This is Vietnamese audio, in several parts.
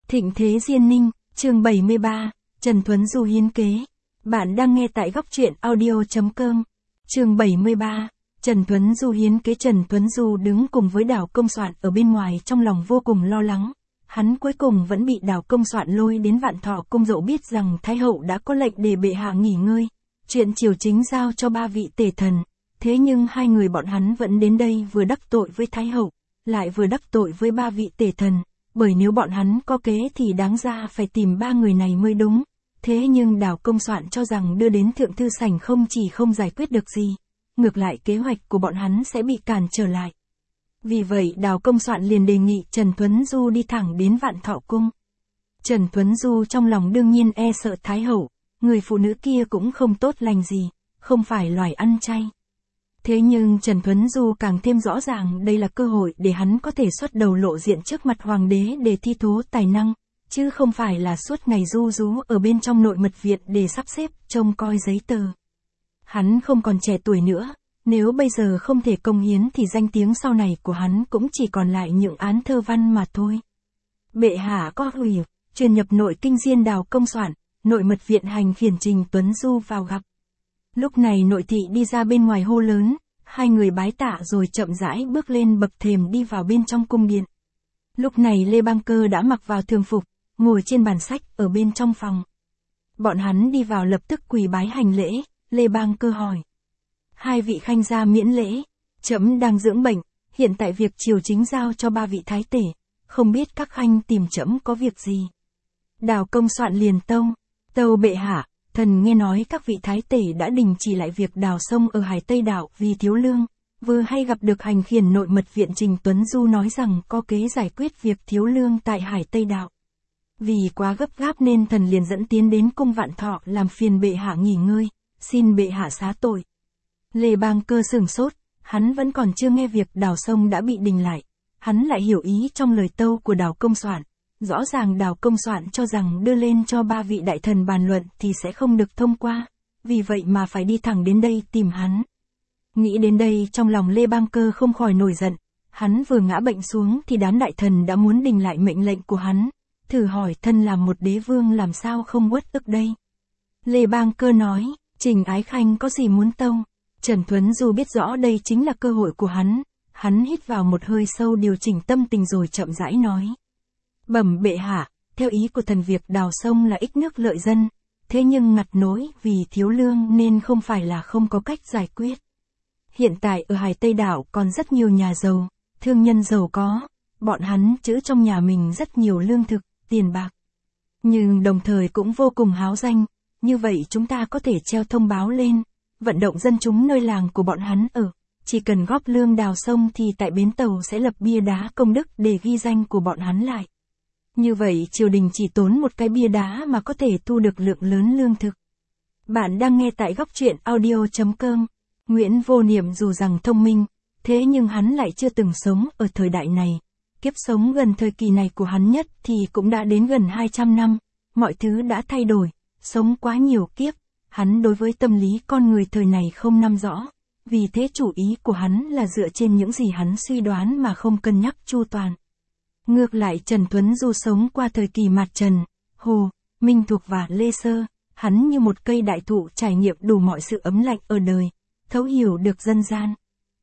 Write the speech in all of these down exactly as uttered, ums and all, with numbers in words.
Thịnh thế Diên Ninh, chương bảy mươi ba, Trần Tuấn Du hiến kế. Bạn đang nghe tại góc truyện audio.com. Chương bảy mươi ba, Trần Tuấn Du hiến kế. Trần Tuấn Du đứng cùng với Đào Công Soạn ở bên ngoài trong lòng vô cùng lo lắng. Hắn cuối cùng vẫn bị Đào Công Soạn lôi đến Vạn Thọ Cung dậu biết rằng Thái Hậu đã có lệnh để bệ hạ nghỉ ngơi. Chuyện triều chính giao cho ba vị tể thần. Thế nhưng hai người bọn hắn vẫn đến đây vừa đắc tội với Thái Hậu, lại vừa đắc tội với ba vị tể thần. Bởi nếu bọn hắn có kế thì đáng ra phải tìm ba người này mới đúng. Thế nhưng Đào Công Soạn cho rằng đưa đến Thượng Thư Sảnh không chỉ không giải quyết được gì, ngược lại kế hoạch của bọn hắn sẽ bị cản trở lại. Vì vậy Đào Công Soạn liền đề nghị Trần Tuấn Du đi thẳng đến Vạn Thọ Cung. Trần Tuấn Du trong lòng đương nhiên e sợ Thái Hậu, người phụ nữ kia cũng không tốt lành gì, không phải loài ăn chay. Thế nhưng Trần Tuấn Du càng thêm rõ ràng đây là cơ hội để hắn có thể xuất đầu lộ diện trước mặt hoàng đế để thi thố tài năng, chứ không phải là suốt ngày ru rú ở bên trong nội mật viện để sắp xếp, trông coi giấy tờ. Hắn không còn trẻ tuổi nữa, nếu bây giờ không thể công hiến thì danh tiếng sau này của hắn cũng chỉ còn lại những án thơ văn mà thôi. Bệ hạ có ủy, truyền nhập nội kinh diên Đào Công Soạn, nội mật viện hành khiển Trình Tuấn Du vào gặp. Lúc này nội thị đi ra bên ngoài hô lớn, hai người bái tạ rồi chậm rãi bước lên bậc thềm đi vào bên trong cung điện. Lúc này Lê Bang Cơ đã mặc vào thường phục, ngồi trên bàn sách ở bên trong phòng. Bọn hắn đi vào lập tức quỳ bái hành lễ, Lê Bang Cơ hỏi. Hai vị khanh gia miễn lễ, trẫm đang dưỡng bệnh, hiện tại việc triều chính giao cho ba vị thái tể, không biết các khanh tìm trẫm có việc gì. Đào Công Soạn liền tâu, tâu bệ hạ. Thần nghe nói các vị thái tể đã đình chỉ lại việc đào sông ở Hải Tây Đảo vì thiếu lương, vừa hay gặp được hành khiển nội mật viện Trình Tuấn Du nói rằng có kế giải quyết việc thiếu lương tại Hải Tây Đảo. Vì quá gấp gáp nên thần liền dẫn tiến đến cung Vạn Thọ làm phiền bệ hạ nghỉ ngơi, xin bệ hạ xá tội. Lê Bang Cơ sửng sốt, hắn vẫn còn chưa nghe việc đào sông đã bị đình lại, hắn lại hiểu ý trong lời tâu của Đào Công Soạn. Rõ ràng Đào Công Soạn cho rằng đưa lên cho ba vị đại thần bàn luận thì sẽ không được thông qua, vì vậy mà phải đi thẳng đến đây tìm hắn. Nghĩ đến đây trong lòng Lê Bang Cơ không khỏi nổi giận, hắn vừa ngã bệnh xuống thì đám đại thần đã muốn đình lại mệnh lệnh của hắn, thử hỏi thân làm một đế vương làm sao không uất ức đây. Lê Bang Cơ nói, Trình Ái Khanh có gì muốn tâu. Trần Tuấn Du biết rõ đây chính là cơ hội của hắn, hắn hít vào một hơi sâu điều chỉnh tâm tình rồi chậm rãi nói. Bẩm bệ hạ, theo ý của thần việc đào sông là ích nước lợi dân, thế nhưng ngặt nỗi vì thiếu lương nên không phải là không có cách giải quyết. Hiện tại ở Hải Tây Đảo còn rất nhiều nhà giàu, thương nhân giàu có, bọn hắn trữ trong nhà mình rất nhiều lương thực, tiền bạc. Nhưng đồng thời cũng vô cùng háo danh, như vậy chúng ta có thể treo thông báo lên, vận động dân chúng nơi làng của bọn hắn ở. Chỉ cần góp lương đào sông thì tại bến tàu sẽ lập bia đá công đức để ghi danh của bọn hắn lại. Như vậy triều đình chỉ tốn một cái bia đá mà có thể thu được lượng lớn lương thực. Bạn đang nghe tại góc truyện audio.com. Nguyễn Vô Niệm dù rằng thông minh, thế nhưng hắn lại chưa từng sống ở thời đại này. Kiếp sống gần thời kỳ này của hắn nhất thì cũng đã đến gần hai trăm năm. Mọi thứ đã thay đổi, sống quá nhiều kiếp. Hắn đối với tâm lý con người thời này không nắm rõ. Vì thế chủ ý của hắn là dựa trên những gì hắn suy đoán mà không cân nhắc chu toàn. Ngược lại Trần Tuấn Du sống qua thời kỳ Mạt Trần, Hồ, Minh Thục và Lê Sơ, hắn như một cây đại thụ trải nghiệm đủ mọi sự ấm lạnh ở đời, thấu hiểu được dân gian.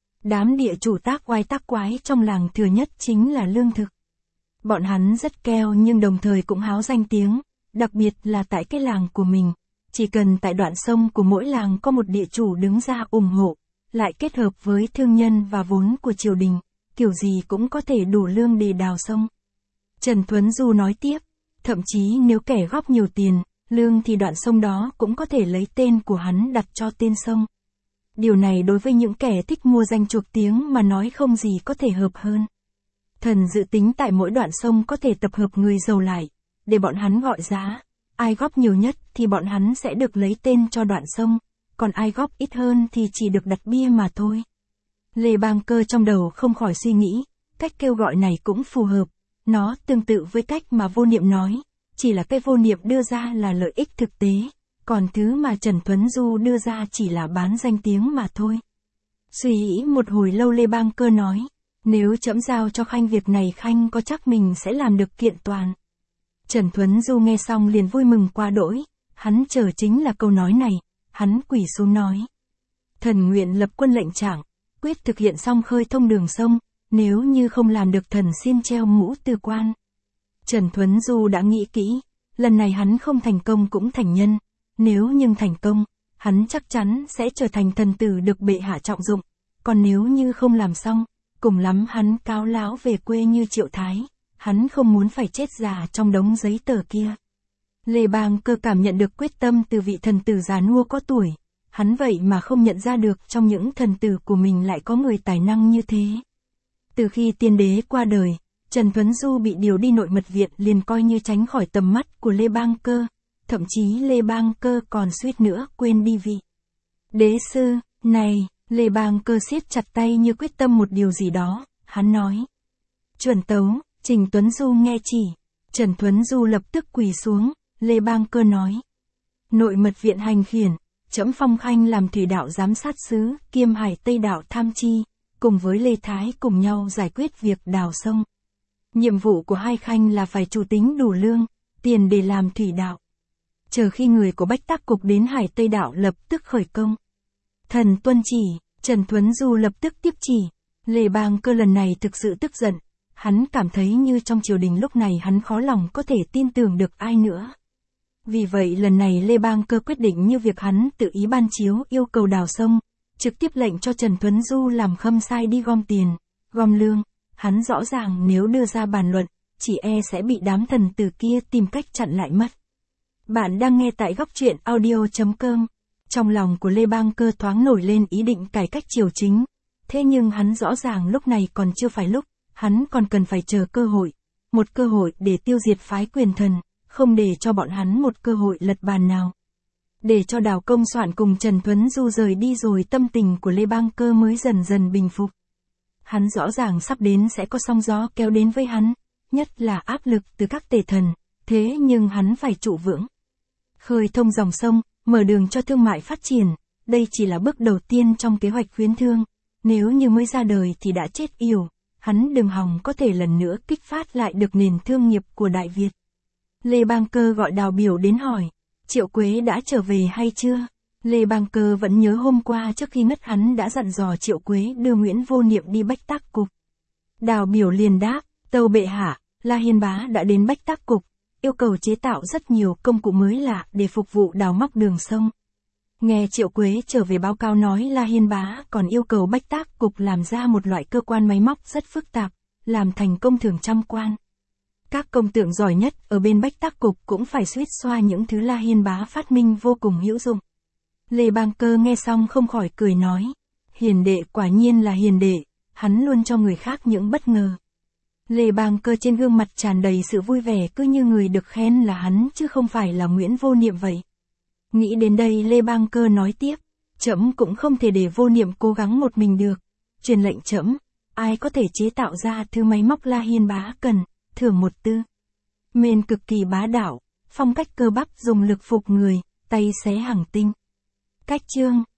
Đám địa chủ tác oai tác quái trong làng thừa nhất chính là lương thực. Bọn hắn rất keo nhưng đồng thời cũng háo danh tiếng, đặc biệt là tại cái làng của mình. Chỉ cần tại đoạn sông của mỗi làng có một địa chủ đứng ra ủng hộ, lại kết hợp với thương nhân và vốn của triều đình, kiểu gì cũng có thể đủ lương để đào sông. Trần Tuấn Du nói tiếp, thậm chí nếu kẻ góp nhiều tiền, lương thì đoạn sông đó cũng có thể lấy tên của hắn đặt cho tên sông. Điều này đối với những kẻ thích mua danh chuộc tiếng mà nói không gì có thể hợp hơn. Thần dự tính tại mỗi đoạn sông có thể tập hợp người giàu lại, để bọn hắn gọi giá, ai góp nhiều nhất thì bọn hắn sẽ được lấy tên cho đoạn sông, còn ai góp ít hơn thì chỉ được đặt bia mà thôi. Lê Bang Cơ trong đầu không khỏi suy nghĩ, cách kêu gọi này cũng phù hợp, nó tương tự với cách mà Vô Niệm nói, chỉ là cái Vô Niệm đưa ra là lợi ích thực tế, còn thứ mà Trần Tuấn Du đưa ra chỉ là bán danh tiếng mà thôi. Suy nghĩ một hồi lâu Lê Bang Cơ nói, nếu trẫm giao cho khanh việc này khanh có chắc mình sẽ làm được kiện toàn. Trần Thuấn Du nghe xong liền vui mừng quá đỗi, hắn chờ chính là câu nói này, hắn quỳ xuống nói. Thần nguyện lập quân lệnh trạng, quyết thực hiện xong khơi thông đường sông, nếu như không làm được thần xin treo mũ tư quan. Trần Thuấn Du đã nghĩ kỹ, lần này hắn không thành công cũng thành nhân, nếu nhưng thành công, hắn chắc chắn sẽ trở thành thần tử được bệ hạ trọng dụng, còn nếu như không làm xong, cùng lắm hắn cáo láo về quê như Triệu Thái, hắn không muốn phải chết già trong đống giấy tờ kia. Lê Bang Cơ cảm nhận được quyết tâm từ vị thần tử già nua có tuổi, hắn vậy mà không nhận ra được trong những thần tử của mình lại có người tài năng như thế. Từ khi tiên đế qua đời, Trần Thuấn Du bị điều đi nội mật viện liền coi như tránh khỏi tầm mắt của Lê Bang Cơ, thậm chí Lê Bang Cơ còn suýt nữa quên đi vị đế sư. Này, Lê Bang Cơ siết chặt tay như quyết tâm một điều gì đó, hắn nói. Chuẩn tấu, Trình Tuấn Du nghe chỉ, Trần Thuấn Du lập tức quỳ xuống, Lê Bang Cơ nói. Nội mật viện hành khiển, trẫm phong khanh làm thủy đạo giám sát sứ, kiêm hải Tây đạo tham chi, cùng với Lê Thái cùng nhau giải quyết việc đào sông. Nhiệm vụ của hai khanh là phải chủ tính đủ lương, tiền để làm thủy đạo. Chờ khi người của Bách Tác Cục đến hải Tây đạo lập tức khởi công. Thần tuân chỉ, Trần Thuấn Du lập tức tiếp chỉ. Lê Bang Cơ lần này thực sự tức giận, hắn cảm thấy như trong triều đình lúc này hắn khó lòng có thể tin tưởng được ai nữa. Vì vậy lần này Lê Bang Cơ quyết định như việc hắn tự ý ban chiếu yêu cầu đào sông, trực tiếp lệnh cho Trần Thuấn Du làm khâm sai đi gom tiền, gom lương, hắn rõ ràng nếu đưa ra bàn luận, chỉ e sẽ bị đám thần tử kia tìm cách chặn lại mất. Bạn đang nghe tại góc truyện audio chấm com. Trong lòng của Lê Bang Cơ thoáng nổi lên ý định cải cách triều chính, thế nhưng hắn rõ ràng lúc này còn chưa phải lúc, hắn còn cần phải chờ cơ hội, một cơ hội để tiêu diệt phái quyền thần, không để cho bọn hắn một cơ hội lật bàn nào. Để cho Đào Công Soạn cùng Trần Thuấn Du rời đi rồi tâm tình của Lê Bang Cơ mới dần dần bình phục. Hắn rõ ràng sắp đến sẽ có sóng gió kéo đến với hắn, nhất là áp lực từ các tể thần, thế nhưng hắn phải trụ vững. Khơi thông dòng sông, mở đường cho thương mại phát triển, đây chỉ là bước đầu tiên trong kế hoạch khuyến thương, nếu như mới ra đời thì đã chết yểu, hắn đừng hòng có thể lần nữa kích phát lại được nền thương nghiệp của Đại Việt. Lê Bang Cơ gọi Đào Biểu đến hỏi, Triệu Quế đã trở về hay chưa? Lê Bang Cơ vẫn nhớ hôm qua trước khi ngất hắn đã dặn dò Triệu Quế đưa Nguyễn Vô Niệm đi Bách Tác Cục. Đào Biểu liền đáp, tâu bệ hạ, La Hiên Bá đã đến Bách Tác Cục, yêu cầu chế tạo rất nhiều công cụ mới lạ để phục vụ đào móc đường sông. Nghe Triệu Quế trở về báo cáo nói La Hiên Bá còn yêu cầu Bách Tác Cục làm ra một loại cơ quan máy móc rất phức tạp, làm thành công thưởng trăm quan. Các công tượng giỏi nhất ở bên Bách Tác Cục cũng phải suýt xoa những thứ La Hiên Bá phát minh vô cùng hữu dụng. Lê Bang Cơ nghe xong không khỏi cười nói, hiền đệ quả nhiên là hiền đệ, hắn luôn cho người khác những bất ngờ. Lê Bang Cơ trên gương mặt tràn đầy sự vui vẻ cứ như người được khen là hắn chứ không phải là Nguyễn Vô Niệm vậy. Nghĩ đến đây Lê Bang Cơ nói tiếp, trẫm cũng không thể để Vô Niệm cố gắng một mình được, truyền lệnh trẫm, ai có thể chế tạo ra thứ máy móc La Hiên Bá cần, thưởng một tư. Mên cực kỳ bá đạo, phong cách cơ bắp dùng lực phục người, tay xé hàng tinh. Cách chương